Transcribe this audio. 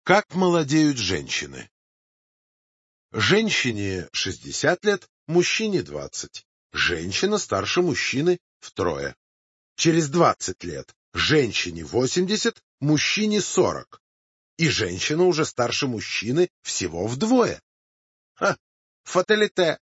Как молодеют женщины? Женщине 60 лет, мужчине 20. Женщина старше мужчины втрое. Через 20 лет женщине 80, мужчине 40. И женщина уже старше мужчины всего вдвое. Фаталите.